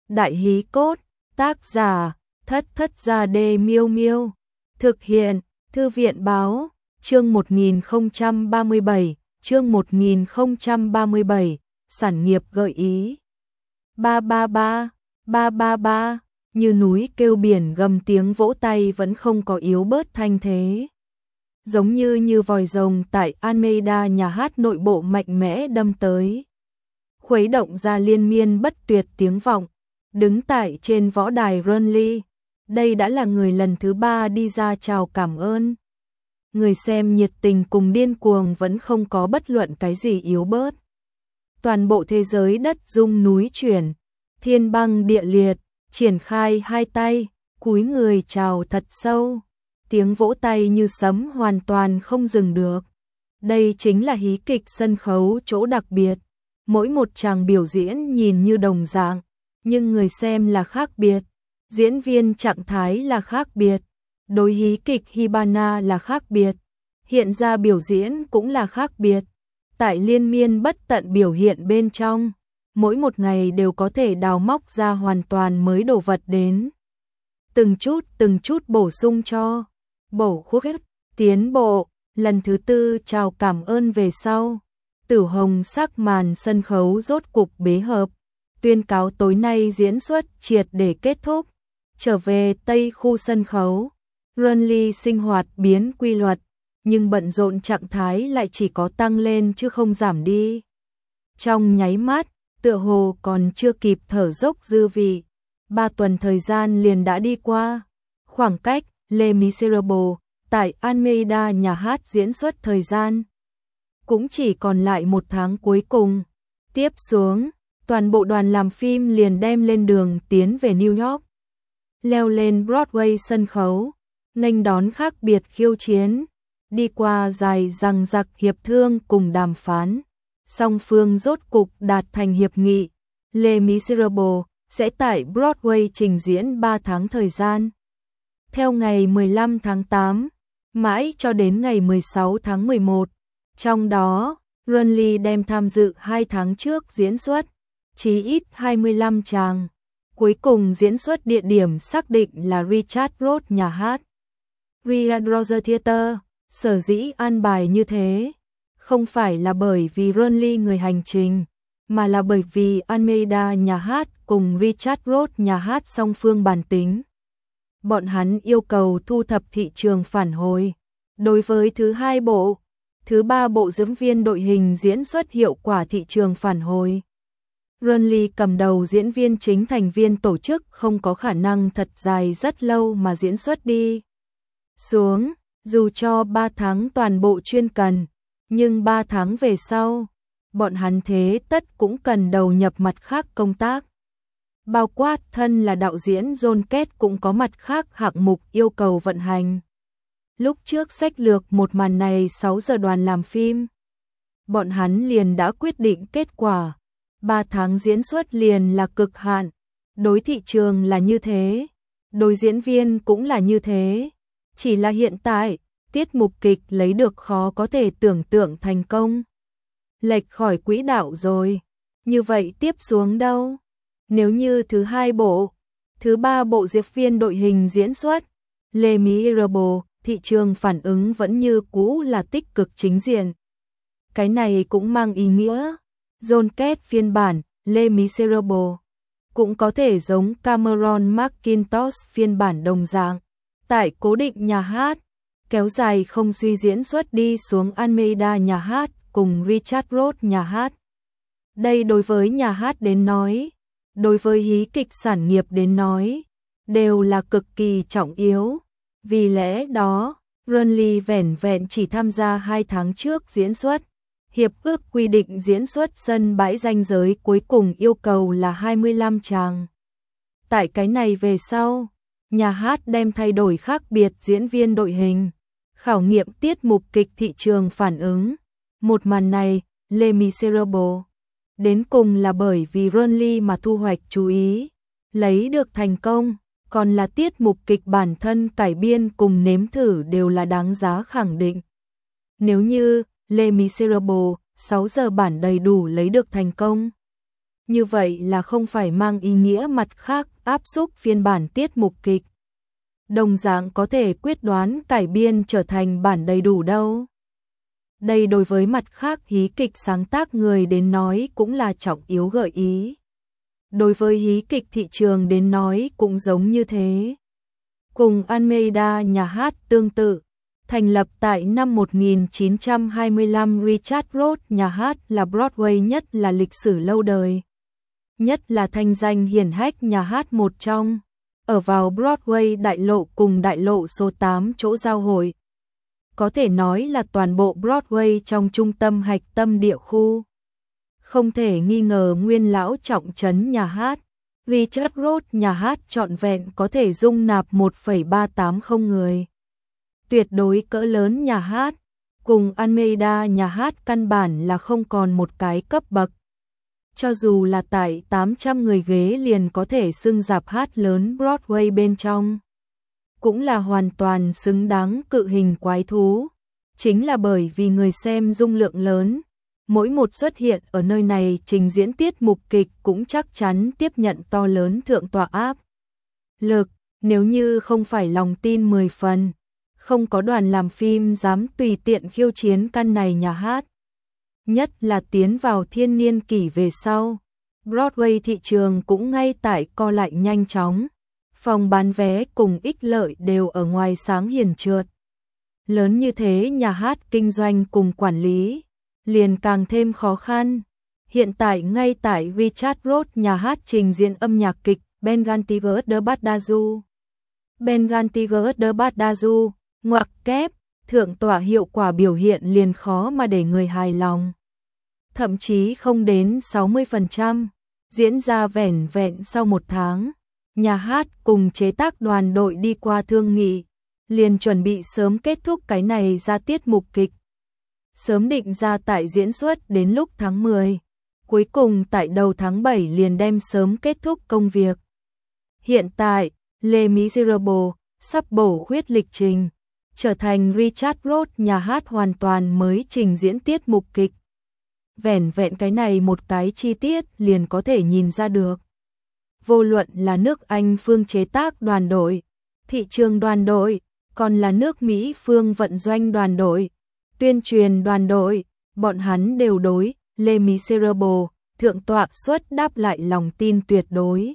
Đại hí cốt, tác giả, Thất Thất Gia Đê Miêu Miêu. Thực hiện, Thư viện báo, chương 1037, sản nghiệp gợi ý. 333, như núi kêu biển gầm, tiếng vỗ tay vẫn không có yếu bớt thanh thế. Giống như vòi rồng tại Almeida, nhà hát nội bộ mạnh mẽ đâm tới, khuấy động ra liên miên bất tuyệt tiếng vọng. Đứng tại trên võ đài Burnley, đây đã là người lần thứ 3 đi ra chào cảm ơn. Người xem nhiệt tình cùng điên cuồng, vẫn không có bất luận cái gì yếu bớt. Toàn bộ thế giới đất rung núi chuyển, thiên băng địa liệt, triển khai hai tay, cúi người chào thật sâu. Tiếng vỗ tay như sấm hoàn toàn không dừng được. Đây chính là hí kịch sân khấu chỗ đặc biệt. Mỗi một tràng biểu diễn nhìn như đồng dạng, nhưng người xem là khác biệt. Diễn viên trạng thái là khác biệt. Đối hí kịch Hibana là khác biệt. Hiện ra biểu diễn cũng là khác biệt. Tại liên miên bất tận biểu hiện bên trong, mỗi một ngày đều có thể đào móc ra hoàn toàn mới đồ vật đến. Từng chút bổ sung cho bổ khúc tiến bộ. Lần thứ 4 chào cảm ơn về sau, tử hồng sắc màn sân khấu rốt cục bế hợp, tuyên cáo tối nay diễn xuất triệt để kết thúc. Trở về Tây khu sân khấu, Burnley sinh hoạt biến quy luật, nhưng bận rộn trạng thái lại chỉ có tăng lên chứ không giảm đi. Trong nháy mắt, tựa hồ còn chưa kịp thở dốc dư vị, 3 tuần thời gian liền đã đi qua. Khoảng cách Les Miserables tại Almeida, nhà hát diễn xuất thời gian cũng chỉ còn lại 1 tháng cuối cùng. Tiếp xuống, toàn bộ đoàn làm phim liền đem lên đường tiến về New York, leo lên Broadway sân khấu, nghênh đón khác biệt khiêu chiến. Đi qua dài dằng dặc hiệp thương cùng đàm phán, song phương rốt cục đạt thành hiệp nghị. Les Miserables sẽ tại Broadway trình diễn 3 tháng thời gian, theo ngày 15 tháng 8, mãi cho đến ngày 16 tháng 11. Trong đó, Burnley đem tham dự 2 tháng trước diễn xuất, chí ít 25 tràng. Cuối cùng diễn xuất địa điểm xác định là Richard Roth nhà hát, Richard Rogers Theatre. Sở dĩ an bài như thế, không phải là bởi vì Burnley người hành trình, mà là bởi vì Almeida nhà hát cùng Richard Roth nhà hát song phương bàn tính. Bọn hắn yêu cầu thu thập thị trường phản hồi. Đối với thứ 2 bộ, thứ 3 bộ diễn viên đội hình diễn xuất hiệu quả thị trường phản hồi. Burnley cầm đầu diễn viên chính thành viên tổ chức không có khả năng thật dài rất lâu mà diễn xuất đi xuống. Dù cho 3 tháng toàn bộ chuyên cần, nhưng 3 tháng về sau, bọn hắn thế tất cũng cần đầu nhập mặt khác công tác. Bao quát thân là đạo diễn John Kết cũng có mặt khác hạng mục yêu cầu vận hành. Lúc trước xách lược một màn này 6 giờ đoàn làm phim, bọn hắn liền đã quyết định kết quả. 3 tháng diễn xuất liền là cực hạn. Đối thị trường là như thế, đối diễn viên cũng là như thế. Chỉ là hiện tại, tiết mục kịch lấy được khó có thể tưởng tượng thành công. Lệch khỏi quỹ đạo rồi. Như vậy tiếp xuống đâu? Nếu như thứ 2 bộ, thứ 3 bộ diễn viên đội hình diễn xuất, Les Miserables, thị trường phản ứng vẫn như cũ là tích cực chính diện. Cái này cũng mang ý nghĩa, John Kết phiên bản, Les Miserables, cũng có thể giống Cameron McIntosh phiên bản đồng dạng. Tại cố định nhà hát, kéo dài không suy diễn xuất đi xuống Almeida nhà hát cùng Richard Roth nhà hát. Đây đối với nhà hát đến nói, đối với hí kịch sản nghiệp đến nói, đều là cực kỳ trọng yếu. Vì lẽ đó, Burnley vẻn vẹn chỉ tham gia 2 tháng trước diễn xuất. Hiệp ước quy định diễn xuất sân bãi ranh giới cuối cùng yêu cầu là 25 tràng. Tại cái này về sau, nhà hát đem thay đổi khác biệt diễn viên đội hình, khảo nghiệm tiết mục kịch thị trường phản ứng. Một màn này, Les Miserables, đến cùng là bởi vì Burnley mà thu hoạch chú ý, lấy được thành công, còn là tiết mục kịch bản thân cải biên cùng nếm thử đều là đáng giá khẳng định. Nếu như Les Miserables 6 giờ bản đầy đủ lấy được thành công, Như vậy là không phải mang ý nghĩa mặt khác áp xúc phiên bản tiết mục kịch. Đồng dạng có thể quyết đoán cải biên trở thành bản đầy đủ đâu. Đây đối với mặt khác hí kịch sáng tác người đến nói cũng là trọng yếu gợi ý. Đối với hí kịch thị trường đến nói cũng giống như thế. Cùng Almeida nhà hát tương tự, thành lập tại năm 1925 Richard Roth nhà hát là Broadway nhất là lịch sử lâu đời. Nhất là thanh danh hiển hách nhà hát một trong, ở vào Broadway đại lộ cùng đại lộ số 8 chỗ giao hội. Có thể nói là toàn bộ Broadway trong trung tâm hạch tâm địa khu. Không thể nghi ngờ nguyên lão trọng trấn nhà hát. Richard Roth nhà hát trọn vẹn có thể dung nạp 1,380 người. Tuyệt đối cỡ lớn nhà hát, cùng Almeida nhà hát căn bản là không còn một cái cấp bậc. Cho dù là tại 800 người ghế liền có thể xưng rạp hát lớn Broadway bên trong. Cũng là hoàn toàn xứng đáng cự hình quái thú. Chính là bởi vì người xem dung lượng lớn, mỗi một xuất hiện ở nơi này trình diễn tiết mục kịch cũng chắc chắn tiếp nhận to lớn thượng tọa áp lực, nếu như không phải lòng tin 10 phần, không có đoàn làm phim dám tùy tiện khiêu chiến căn này nhà hát. Nhất là tiến vào thiên niên kỷ về sau, Broadway thị trường cũng ngay tại co lại nhanh chóng, phòng bán vé cùng ích lợi đều ở ngoài sáng hiển trượt. Lớn như thế nhà hát kinh doanh cùng quản lý liền càng thêm khó khăn. Hiện tại ngay tại Richard Roth nhà hát trình diễn âm nhạc kịch Bengantigus de Badajoz. Bengantigus de Badajoz, ngoặc kép, thượng tọa hiệu quả biểu hiện liền khó mà để người hài lòng. Thậm chí không đến 60%, diễn ra vẻn vẹn sau một tháng. Nhà hát cùng chế tác đoàn đội đi qua thương nghị, liền chuẩn bị sớm kết thúc cái này ra tiết mục kịch. Sớm định ra tại diễn xuất đến lúc tháng 10, cuối cùng tại đầu tháng 7 liền đem sớm kết thúc công việc. Hiện tại, Les Miserables sắp bổ khuyết lịch trình, trở thành Richard Roth nhà hát hoàn toàn mới trình diễn tiết mục kịch. Vẻn vẹn cái này một cái chi tiết liền có thể nhìn ra được. Vô luận là nước Anh phương chế tác đoàn đội, thị trường đoàn đội, còn là nước Mỹ phương vận doanh đoàn đội, tuyên truyền đoàn đội, bọn hắn đều đối Les Miserables thượng tọa suất đáp lại lòng tin tuyệt đối.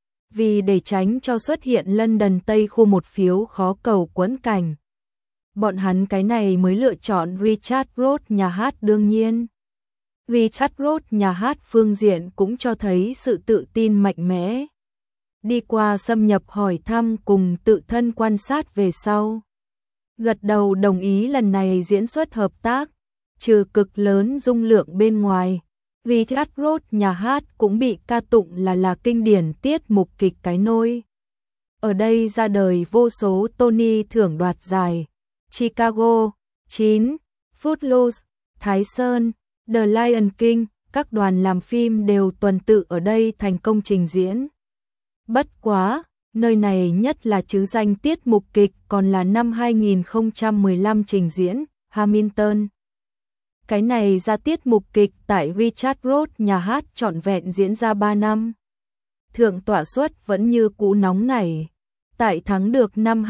Vì để tránh cho xuất hiện London Tây khu một phiếu khó cầu quẫn cảnh, bọn hắn cái này mới lựa chọn Richard Roth nhà hát. Đương nhiên, Richard Roth nhà hát phương diện cũng cho thấy sự tự tin mạnh mẽ. Đi qua xâm nhập hỏi thăm cùng tự thân quan sát về sau, gật đầu đồng ý lần này diễn xuất hợp tác. Trừ cực lớn dung lượng bên ngoài, Richard Roth nhà hát cũng bị ca tụng là kinh điển tiết mục kịch cái nôi. Ở đây ra đời vô số Tony thưởng đoạt giải, Chicago 9, Footloose, Thái Sơn, The Lion King, các đoàn làm phim đều tuần tự ở đây thành công trình diễn. Bất quá, nơi này nhất là chứ danh tiết mục kịch còn là năm 2015 trình diễn Hamilton. Cái này ra tiết mục kịch tại Richard Roth nhà hát trọn vẹn diễn ra 3 năm. Thượng tọa suất vẫn như cũ nóng nảy. Tại thắng được năm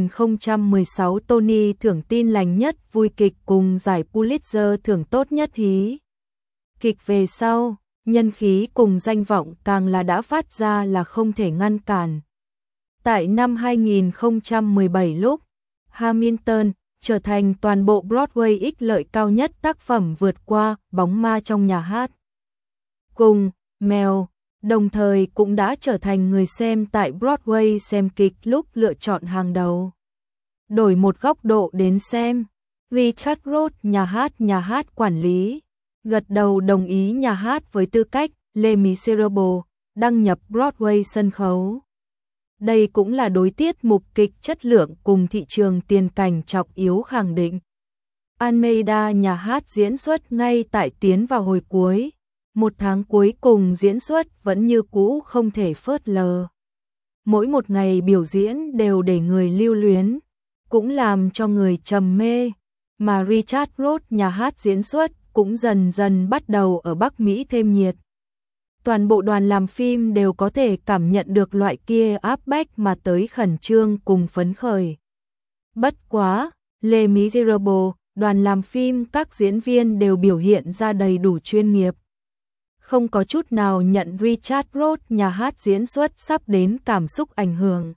2016 Tony thưởng tin lành nhất vui kịch cùng giải Pulitzer thưởng tốt nhất hí kịch về sau, nhân khí cùng danh vọng càng là đã phát ra là không thể ngăn cản. Tại năm 2017 lúc, Hamilton trở thành toàn bộ Broadway ích lợi cao nhất tác phẩm vượt qua Bóng ma trong nhà hát. Cùng Mel, đồng thời cũng đã trở thành người xem tại Broadway xem kịch lúc lựa chọn hàng đầu. Đổi một góc độ đến xem, Richard Roth nhà hát quản lý, gật đầu đồng ý nhà hát với tư cách Les Miserables đăng nhập Broadway sân khấu. Đây cũng là đối tiết mục kịch chất lượng cùng thị trường tiền cảnh trọng yếu khẳng định. Almeida nhà hát diễn xuất ngay tại tiến vào hồi cuối, một tháng cuối cùng diễn xuất vẫn như cũ không thể phớt lờ. Mỗi một ngày biểu diễn đều để người lưu luyến, cũng làm cho người trầm mê, mà Richard Roth nhà hát diễn xuất cũng dần dần bắt đầu ở Bắc Mỹ thêm nhiệt. Toàn bộ đoàn làm phim đều có thể cảm nhận được loại kia áp bách mà tới khẩn trương cùng phấn khởi. Bất quá, Les Miserables, đoàn làm phim các diễn viên đều biểu hiện ra đầy đủ chuyên nghiệp. Không có chút nào nhận Richard Roth nhà hát diễn xuất sắp đến cảm xúc ảnh hưởng.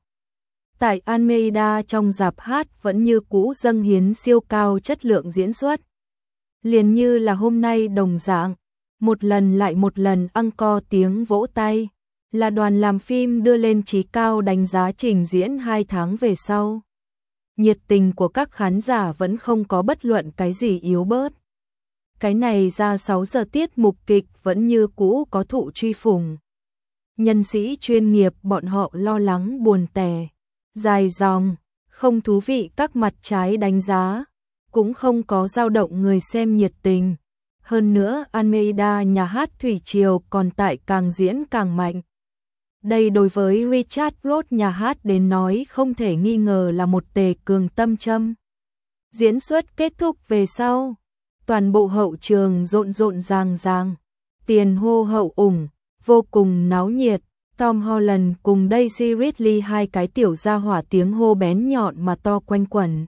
Tại Almeida trong rạp hát vẫn như cũ dâng hiến siêu cao chất lượng diễn xuất. Liền như là hôm nay đồng dạng, một lần lại một lần encore tiếng vỗ tay, là đoàn làm phim đưa lên chí cao đánh giá trình diễn 2 tháng về sau. Nhiệt tình của các khán giả vẫn không có bất luận cái gì yếu bớt. Cái này ra 6 giờ tiết mục kịch vẫn như cũ có thụ truy phủng. Nhân sĩ chuyên nghiệp bọn họ lo lắng buồn tẻ, dài dòng, không thú vị các mặt trái đánh giá, cũng không có dao động người xem nhiệt tình. Hơn nữa Almeida nhà hát thủy triều còn tại càng diễn càng mạnh. Đây đối với Richard Roth nhà hát đến nói không thể nghi ngờ là một tề cường tâm châm. Diễn xuất kết thúc về sau, toàn bộ hậu trường rộn rộn ràng ràng, tiền hô hậu ủng, vô cùng náo nhiệt. Tom Holland cùng Daisy Ridley hai cái tiểu gia hỏa tiếng hô bén nhọn mà to quanh quẩn,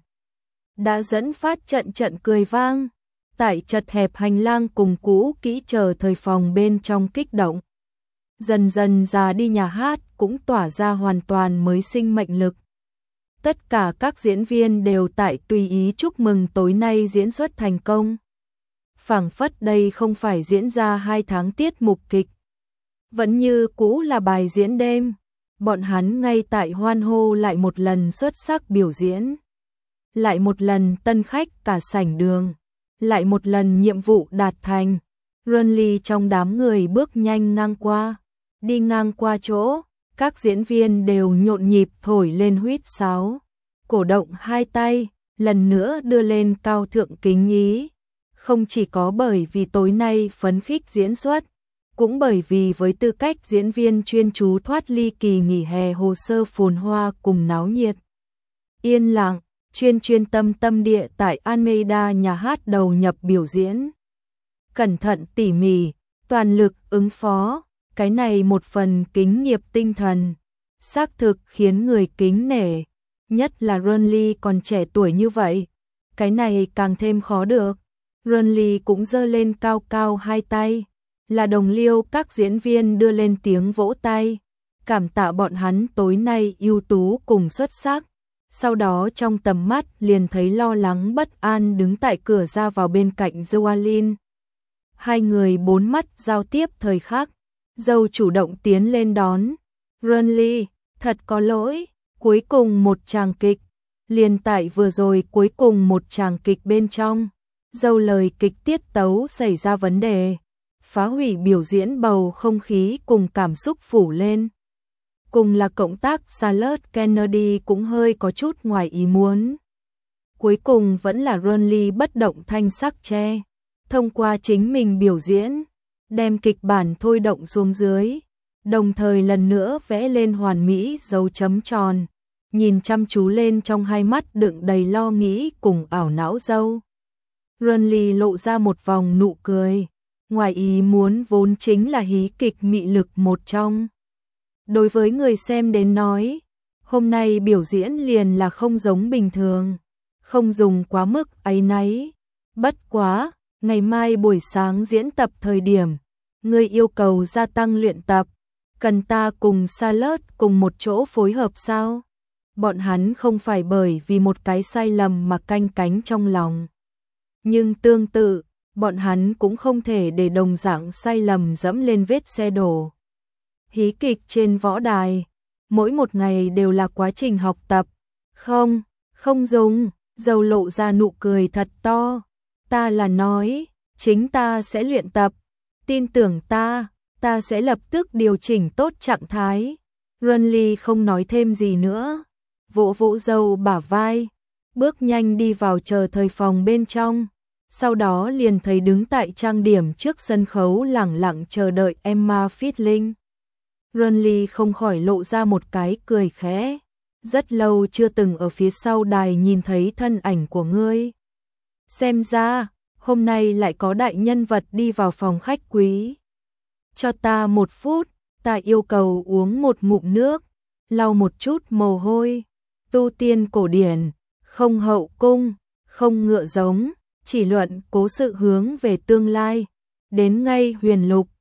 đã dẫn phát trận cười vang. Tại chật hẹp hành lang cùng cũ kỹ chờ thời phòng bên trong kích động. Dần dần già đi nhà hát cũng tỏa ra hoàn toàn mới sinh mệnh lực. Tất cả các diễn viên đều tại tùy ý chúc mừng tối nay diễn xuất thành công. Phảng phất đây không phải diễn ra 2 tháng tiết mục kịch, vẫn như cũ là bài diễn đêm. Bọn hắn ngay tại hoan hô lại một lần xuất sắc biểu diễn, lại một lần tân khách cả sảnh đường, lại một lần nhiệm vụ đạt thành. Runley trong đám người bước nhanh ngang qua, đi ngang qua chỗ, các diễn viên đều nhộn nhịp thổi lên huýt sáo, cổ động hai tay, lần nữa đưa lên cao thượng kính ý. Không chỉ có bởi vì tối nay phấn khích diễn xuất, cũng bởi vì với tư cách diễn viên chuyên chú thoát ly kỳ nghỉ hè hồ sơ phồn hoa cùng náo nhiệt. Yên lặng, chuyên tâm địa tại Almeida nhà hát đầu nhập biểu diễn. Cẩn thận tỉ mỉ, toàn lực ứng phó, cái này một phần kính nghiệp tinh thần, xác thực khiến người kính nể, nhất là Runley còn trẻ tuổi như vậy, cái này càng thêm khó được. Runley cũng giơ lên cao cao hai tay, là đồng liêu các diễn viên đưa lên tiếng vỗ tay, cảm tạ bọn hắn tối nay ưu tú cùng xuất sắc. Sau đó trong tầm mắt liền thấy lo lắng bất an đứng tại cửa ra vào bên cạnh Joalyn. Hai người bốn mắt giao tiếp thời khắc, Dâu chủ động tiến lên đón. Runley, thật có lỗi, cuối cùng một tràng kịch. Liền tại vừa rồi cuối cùng một tràng kịch bên trong, Dâu lời kịch tiết tấu xảy ra vấn đề, phá hủy biểu diễn bầu không khí cùng cảm xúc phủ lên. Cùng là cộng tác Charlotte Kennedy cũng hơi có chút ngoài ý muốn. Cuối cùng vẫn là Runley bất động thanh sắc che, thông qua chính mình biểu diễn, đem kịch bản thôi động xuống dưới, đồng thời lần nữa vẽ lên hoàn mỹ dấu chấm tròn, nhìn chăm chú lên trong hai mắt đựng đầy lo nghĩ cùng ảo não Dâu. Runley lộ ra một vòng nụ cười, ngoài ý muốn vốn chính là hí kịch mị lực một trong. Đối với người xem đến nói, hôm nay biểu diễn liền là không giống bình thường, không dùng quá mức áy náy. Bất quá, ngày mai buổi sáng diễn tập thời điểm, người yêu cầu gia tăng luyện tập, cần ta cùng Charlotte cùng một chỗ phối hợp sao? Bọn hắn không phải bởi vì một cái sai lầm mà canh cánh trong lòng. Nhưng tương tự, bọn hắn cũng không thể để đồng dạng sai lầm dẫm lên vết xe đổ. Hí kịch trên võ đài, mỗi một ngày đều là quá trình học tập. Không dùng, Dâu lộ ra nụ cười thật to. Ta là nói, chính ta sẽ luyện tập. Tin tưởng ta sẽ lập tức điều chỉnh tốt trạng thái. Runley không nói thêm gì nữa, vỗ vỗ Dâu bả vai, bước nhanh đi vào chờ thời phòng bên trong. Sau đó liền thấy đứng tại trang điểm trước sân khấu lẳng lặng chờ đợi Emma Fitling. Runley không khỏi lộ ra một cái cười khẽ. Rất lâu chưa từng ở phía sau đài nhìn thấy thân ảnh của ngươi. Xem ra, hôm nay lại có đại nhân vật đi vào phòng khách quý. Cho ta 1 phút, ta yêu cầu uống một ngụm nước, lau một chút mồ hôi. Tu tiên cổ điển, không hậu cung, không ngựa giống, chỉ luận cố sự hướng về tương lai. Đến ngay huyền lục,